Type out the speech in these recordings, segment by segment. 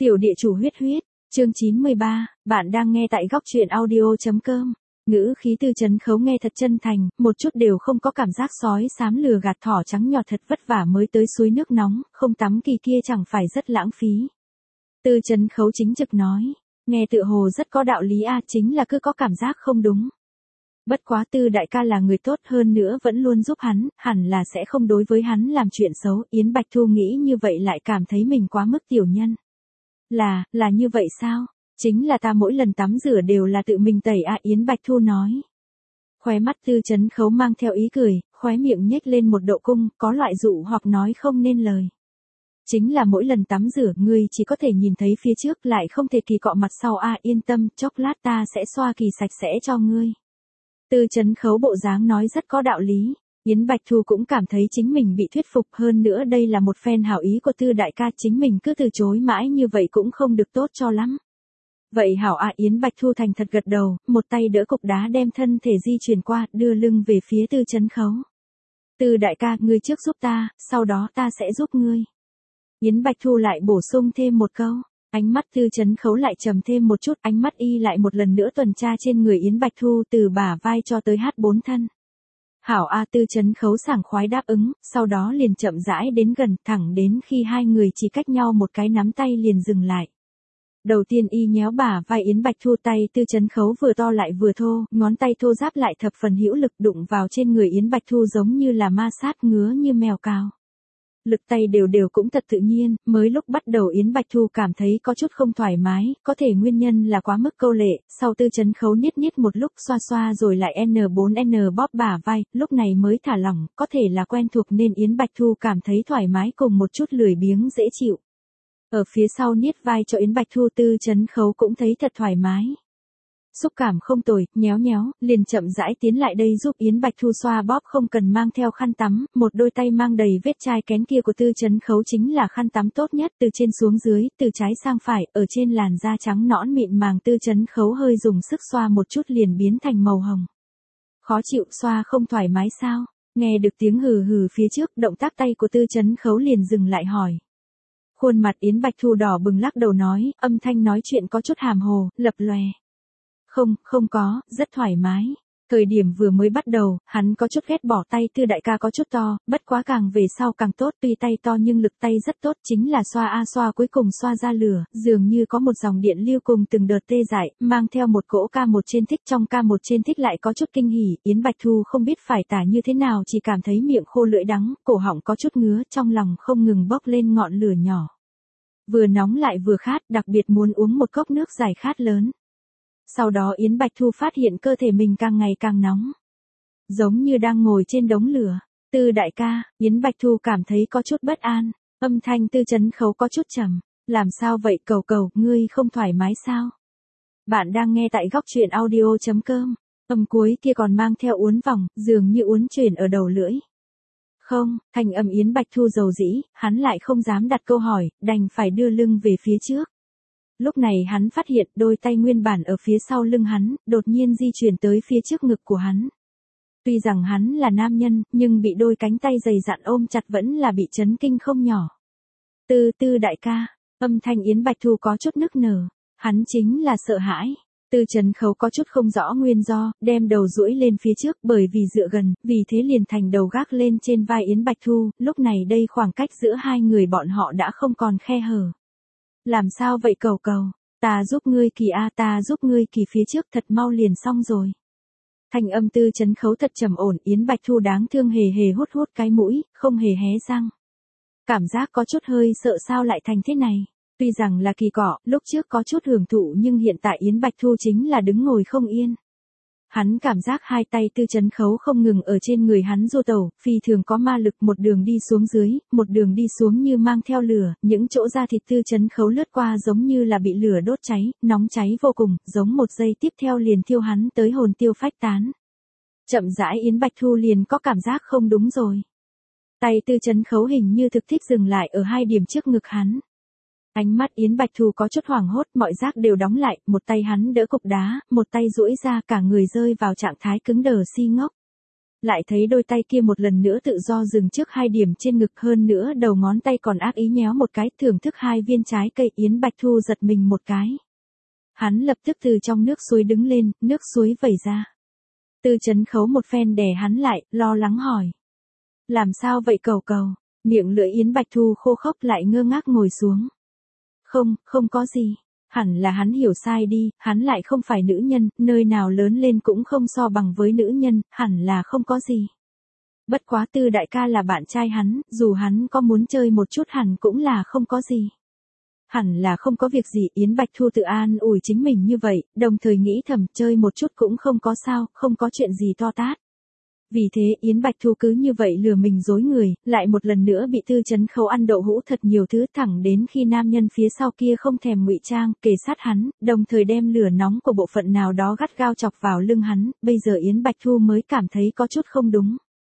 Tiểu địa chủ huyết huyết, chương 93, bạn đang nghe tại góc truyện audio.com. Ngữ khí Tư Chấn Khấu nghe thật chân thành, một chút đều không có cảm giác sói xám lừa gạt thỏ trắng nhọt thật vất vả mới tới suối nước nóng, không tắm kỳ kia chẳng phải rất lãng phí. Tư Chấn Khấu chính trực nói, nghe tựa hồ rất có đạo lý chính là cứ có cảm giác không đúng. Bất quá Tư đại ca là người tốt hơn nữa vẫn luôn giúp hắn, hẳn là sẽ không đối với hắn làm chuyện xấu, Yến Bạch Thu nghĩ như vậy lại cảm thấy mình quá mức tiểu nhân. Là như vậy sao? Chính là ta mỗi lần tắm rửa đều là tự mình tẩy Yến Bạch Thu nói. Khóe mắt Tư Chấn Khấu mang theo ý cười, khóe miệng nhếch lên một độ cung, có loại dụ hoặc nói không nên lời. Chính là mỗi lần tắm rửa ngươi chỉ có thể nhìn thấy phía trước lại không thể kỳ cọ mặt sau yên tâm, chốc lát ta sẽ xoa kỳ sạch sẽ cho ngươi. Tư Chấn Khấu bộ dáng nói rất có đạo lý. Yến Bạch Thu cũng cảm thấy chính mình bị thuyết phục, hơn nữa đây là một phen hảo ý của Tư đại ca, chính mình cứ từ chối mãi như vậy cũng không được tốt cho lắm. Vậy hảo Yến Bạch Thu thành thật gật đầu, một tay đỡ cục đá đem thân thể di chuyển qua, đưa lưng về phía Tư Chấn Khấu. Tư đại ca, ngươi trước giúp ta, sau đó ta sẽ giúp ngươi. Yến Bạch Thu lại bổ sung thêm một câu. Ánh mắt Tư Chấn Khấu lại trầm thêm một chút, ánh mắt y lại một lần nữa tuần tra trên người Yến Bạch Thu từ bả vai cho tới bốn thân. Hảo Tư Chấn Khấu sảng khoái đáp ứng, sau đó liền chậm rãi đến gần, thẳng đến khi hai người chỉ cách nhau một cái nắm tay liền dừng lại. Đầu tiên y nhéo bả vai Yến Bạch Thu, tay Tư Chấn Khấu vừa to lại vừa thô, ngón tay thô ráp lại thập phần hữu lực đụng vào trên người Yến Bạch Thu giống như là ma sát ngứa như mèo cào. Lực tay đều cũng thật tự nhiên, mới lúc bắt đầu Yến Bạch Thu cảm thấy có chút không thoải mái, có thể nguyên nhân là quá mức câu lệ, sau Tư Chấn Khấu niết một lúc xoa xoa rồi lại N4N bóp bả vai, lúc này mới thả lỏng, có thể là quen thuộc nên Yến Bạch Thu cảm thấy thoải mái cùng một chút lười biếng dễ chịu. Ở phía sau niết vai cho Yến Bạch Thu, Tư Chấn Khấu cũng thấy thật thoải mái. Xúc cảm không tồi, nhéo, liền chậm rãi tiến lại đây giúp Yến Bạch Thu xoa bóp, không cần mang theo khăn tắm, một đôi tay mang đầy vết chai kén kia của Tư Chấn Khấu chính là khăn tắm tốt nhất, từ trên xuống dưới, từ trái sang phải, ở trên làn da trắng nõn mịn màng Tư Chấn Khấu hơi dùng sức xoa một chút liền biến thành màu hồng. Khó chịu, xoa không thoải mái sao? Nghe được tiếng hừ hừ phía trước, động tác tay của Tư Chấn Khấu liền dừng lại hỏi. Khuôn mặt Yến Bạch Thu đỏ bừng lắc đầu nói, âm thanh nói chuyện có chút hàm hồ, lập lòe. Không có, rất thoải mái. Thời điểm vừa mới bắt đầu, hắn có chút ghét bỏ tay Tư đại ca có chút to, bất quá càng về sau càng tốt, tuy tay to nhưng lực tay rất tốt, chính là xoa cuối cùng xoa ra lửa, dường như có một dòng điện lưu cùng từng đợt tê dại, mang theo một cỗ K1 trên thích, trong K1 trên thích lại có chút kinh hỉ, Yến Bạch Thu không biết phải tả như thế nào, chỉ cảm thấy miệng khô lưỡi đắng, cổ họng có chút ngứa, trong lòng không ngừng bốc lên ngọn lửa nhỏ. Vừa nóng lại vừa khát, đặc biệt muốn uống một cốc nước giải khát lớn. Sau đó Yến Bạch Thu phát hiện cơ thể mình càng ngày càng nóng. Giống như đang ngồi trên đống lửa. Tư đại ca, Yến Bạch Thu cảm thấy có chút bất an. Âm thanh Tư Chấn Khấu có chút trầm. Làm sao vậy cầu, ngươi không thoải mái sao? Bạn đang nghe tại góc truyện audio.com. Âm cuối kia còn mang theo uốn vòng, dường như uốn chuyển ở đầu lưỡi. Không, thanh âm Yến Bạch Thu dầu dĩ, hắn lại không dám đặt câu hỏi, đành phải đưa lưng về phía trước. Lúc này hắn phát hiện đôi tay nguyên bản ở phía sau lưng hắn, đột nhiên di chuyển tới phía trước ngực của hắn. Tuy rằng hắn là nam nhân, nhưng bị đôi cánh tay dày dặn ôm chặt vẫn là bị chấn kinh không nhỏ. Tư đại ca, âm thanh Yến Bạch Thu có chút nức nở, hắn chính là sợ hãi. Tư Chấn Khấu có chút không rõ nguyên do, đem đầu duỗi lên phía trước bởi vì dựa gần, vì thế liền thành đầu gác lên trên vai Yến Bạch Thu, lúc này đây khoảng cách giữa hai người bọn họ đã không còn khe hở. Làm sao vậy cầu, ta giúp ngươi kỳ ta giúp ngươi kỳ phía trước thật mau liền xong rồi. Thanh âm Tư Chấn Khấu thật trầm ổn, Yến Bạch Thu đáng thương hề hút cái mũi, không hề hé răng. Cảm giác có chút hơi sợ sao lại thành thế này. Tuy rằng là kỳ cọ, lúc trước có chút hưởng thụ nhưng hiện tại Yến Bạch Thu chính là đứng ngồi không yên. Hắn cảm giác hai tay Tư Chấn Khấu không ngừng ở trên người hắn du tẩu, phi thường có ma lực, một đường đi xuống dưới, một đường đi xuống như mang theo lửa, những chỗ da thịt Tư Chấn Khấu lướt qua giống như là bị lửa đốt cháy, nóng cháy vô cùng, giống một giây tiếp theo liền thiêu hắn tới hồn tiêu phách tán. Chậm rãi Yến Bạch Thu liền có cảm giác không đúng rồi. Tay Tư Chấn Khấu hình như thực thích dừng lại ở hai điểm trước ngực hắn. Ánh mắt Yến Bạch Thu có chút hoảng hốt, mọi giác đều đóng lại, một tay hắn đỡ cục đá, một tay duỗi ra cả người rơi vào trạng thái cứng đờ si ngốc. Lại thấy đôi tay kia một lần nữa tự do dừng trước 2 điểm trên ngực, hơn nữa đầu ngón tay còn ác ý nhéo một cái, thưởng thức 2 viên trái cây. Yến Bạch Thu giật mình một cái. Hắn lập tức từ trong nước suối đứng lên, nước suối vẩy ra. Tư Chấn Khấu một phen đè hắn lại, lo lắng hỏi. Làm sao vậy cẩu cẩu? Miệng lưỡi Yến Bạch Thu khô khốc lại ngơ ngác ngồi xuống. Không có gì. Hẳn là hắn hiểu sai đi, hắn lại không phải nữ nhân, nơi nào lớn lên cũng không so bằng với nữ nhân, hẳn là không có gì. Bất quá Tư đại ca là bạn trai hắn, dù hắn có muốn chơi một chút hẳn cũng là không có gì. Hẳn là không có việc gì. Yến Bạch Thu tự an ủi chính mình như vậy, đồng thời nghĩ thầm chơi một chút cũng không có sao, không có chuyện gì to tát. Vì thế Yến Bạch Thu cứ như vậy lừa mình dối người, lại một lần nữa bị Tư Chấn Khấu ăn đậu hũ thật nhiều thứ, thẳng đến khi nam nhân phía sau kia không thèm ngụy trang, kề sát hắn, đồng thời đem lửa nóng của bộ phận nào đó gắt gao chọc vào lưng hắn, bây giờ Yến Bạch Thu mới cảm thấy có chút không đúng.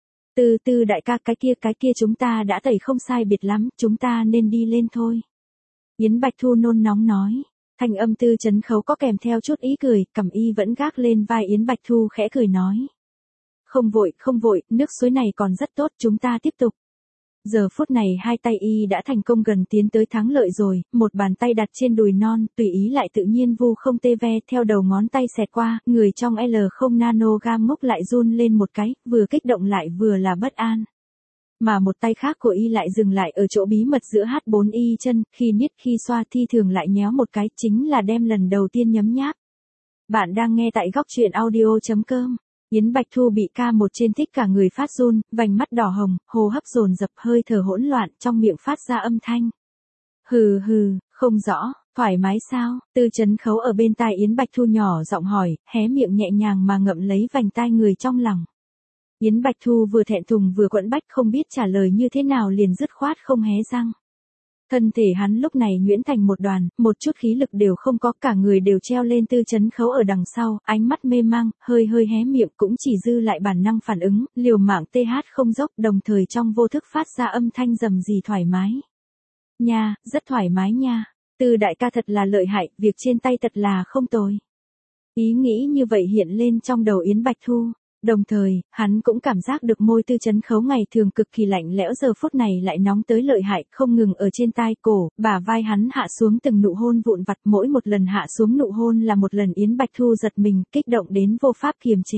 Tư đại ca, cái kia chúng ta đã tẩy không sai biệt lắm, chúng ta nên đi lên thôi. Yến Bạch Thu nôn nóng nói. Thanh âm Tư Chấn Khấu có kèm theo chút ý cười, cẩm y vẫn gác lên vai Yến Bạch Thu khẽ cười nói. Không vội, nước suối này còn rất tốt, chúng ta tiếp tục. Giờ phút này hai tay y đã thành công gần tiến tới thắng lợi rồi, một bàn tay đặt trên đùi non, tùy ý lại tự nhiên vu không tê ve theo đầu ngón tay xẹt qua, người trong L0 nanogram ngốc lại run lên một cái, vừa kích động lại vừa là bất an. Mà một tay khác của y lại dừng lại ở chỗ bí mật giữa H4Y chân, khi niết khi xoa thi thường lại nhéo một cái, chính là đem lần đầu tiên nhấm nháp. Bạn đang nghe tại góc truyện audio.com. Yến Bạch Thu bị ca một trên thích cả người phát run, vành mắt đỏ hồng, hô hấp dồn dập, hơi thở hỗn loạn, trong miệng phát ra âm thanh. Hừ, không rõ, thoải mái sao? Tư Chấn Khấu ở bên tai Yến Bạch Thu nhỏ giọng hỏi, hé miệng nhẹ nhàng mà ngậm lấy vành tai người trong lòng. Yến Bạch Thu vừa thẹn thùng vừa quẫn bách, không biết trả lời như thế nào, liền dứt khoát không hé răng. Thân thể hắn lúc này nhuyễn thành một đoàn, một chút khí lực đều không có, cả người đều treo lên. Tư Chấn Khấu ở đằng sau, ánh mắt mê mang, hơi hé miệng, cũng chỉ dư lại bản năng phản ứng, liều mạng TH không dốc, đồng thời trong vô thức phát ra âm thanh rầm rì thoải mái. Nha, rất thoải mái nha. Tư đại ca thật là lợi hại, việc trên tay thật là không tồi. Ý nghĩ như vậy hiện lên trong đầu Yến Bạch Thu. Đồng thời, hắn cũng cảm giác được môi Tư Chấn Khấu ngày thường cực kỳ lạnh lẽo giờ phút này lại nóng tới lợi hại, không ngừng ở trên tai, cổ, bả vai hắn hạ xuống từng nụ hôn vụn vặt, mỗi một lần hạ xuống nụ hôn là một lần Yến Bạch Thu giật mình, kích động đến vô pháp kiềm chế.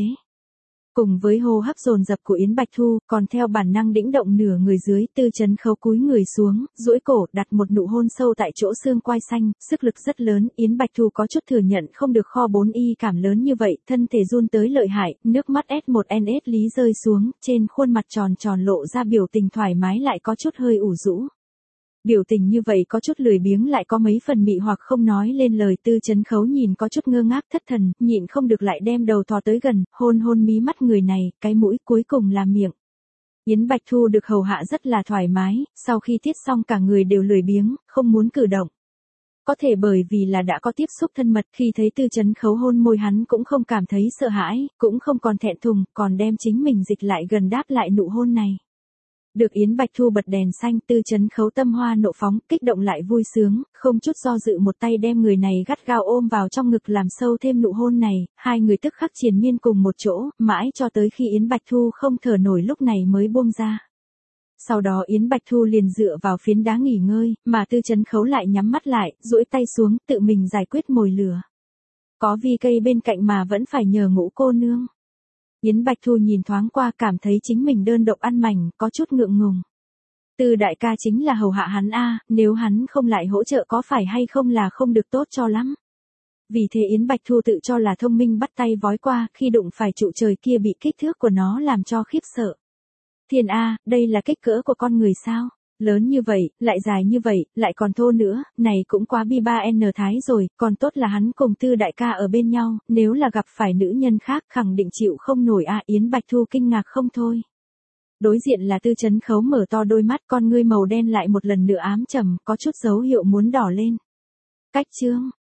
Cùng với hô hấp dồn dập của Yến Bạch Thu, còn theo bản năng đĩnh động nửa người dưới, Tư Chấn Khấu cúi người xuống, duỗi cổ, đặt một nụ hôn sâu tại chỗ xương quai xanh, sức lực rất lớn, Yến Bạch Thu có chút thừa nhận không được kho 4Y cảm lớn như vậy, thân thể run tới lợi hại, nước mắt S1NS lý rơi xuống, trên khuôn mặt tròn lộ ra biểu tình thoải mái lại có chút hơi ủ rũ. Biểu tình như vậy có chút lười biếng lại có mấy phần mị hoặc không nói lên lời. Tư Chấn Khấu nhìn có chút ngơ ngác thất thần, nhịn không được lại đem đầu thò tới gần, hôn mí mắt người này, cái mũi, cuối cùng là miệng. Yến Bạch Thu được hầu hạ rất là thoải mái, sau khi tiết xong cả người đều lười biếng, không muốn cử động. Có thể bởi vì là đã có tiếp xúc thân mật, khi thấy Tư Chấn Khấu hôn môi hắn cũng không cảm thấy sợ hãi, cũng không còn thẹn thùng, còn đem chính mình dịch lại gần đáp lại nụ hôn này. Được Yến Bạch Thu bật đèn xanh, Tư Chấn Khấu tâm hoa nộ phóng, kích động lại vui sướng, không chút do dự một tay đem người này gắt gao ôm vào trong ngực làm sâu thêm nụ hôn này, hai người tức khắc triền miên cùng một chỗ, mãi cho tới khi Yến Bạch Thu không thở nổi lúc này mới buông ra. Sau đó Yến Bạch Thu liền dựa vào phiến đá nghỉ ngơi, mà Tư Chấn Khấu lại nhắm mắt lại, duỗi tay xuống, tự mình giải quyết mồi lửa. Có vi cây bên cạnh mà vẫn phải nhờ Ngũ cô nương. Yến Bạch Thu nhìn thoáng qua cảm thấy chính mình đơn độc ăn mảnh, có chút ngượng ngùng. Tư đại ca chính là hầu hạ hắn a, nếu hắn không lại hỗ trợ có phải hay không là không được tốt cho lắm. Vì thế Yến Bạch Thu tự cho là thông minh bắt tay vói qua, khi đụng phải trụ trời kia bị kích thước của nó làm cho khiếp sợ. Thiên a, đây là kích cỡ của con người sao? Lớn như vậy, lại dài như vậy, lại còn thô nữa, này cũng quá bi 3N thái rồi, còn tốt là hắn cùng Tư đại ca ở bên nhau, nếu là gặp phải nữ nhân khác khẳng định chịu không nổi a. Yến Bạch Thu kinh ngạc không thôi. Đối diện là Tư Chấn Khấu mở to đôi mắt, con ngươi màu đen lại một lần nữa ám trầm, có chút dấu hiệu muốn đỏ lên. Cách chương